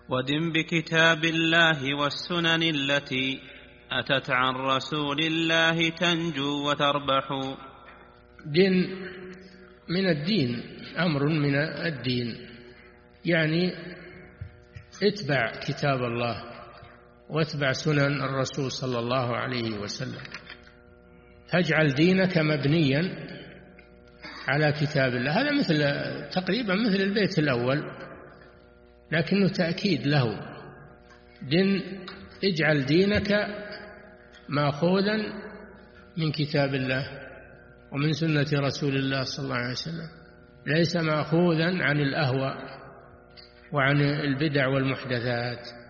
ودن بكتاب الله والسنن التي أتت عن رسول الله تنجو وتربح. دين من الدين، أمر من الدين، يعني اتبع كتاب الله واتبع سنن الرسول صلى الله عليه وسلم، فاجعل دينك مبنيا على كتاب الله. هذا تقريبا مثل البيت الأول، لكنه تأكيد له. اجعل دينك ماخوذا من كتاب الله ومن سنة رسول الله صلى الله عليه وسلم، ليس ماخوذا عن الأهواء وعن البدع والمحدثات.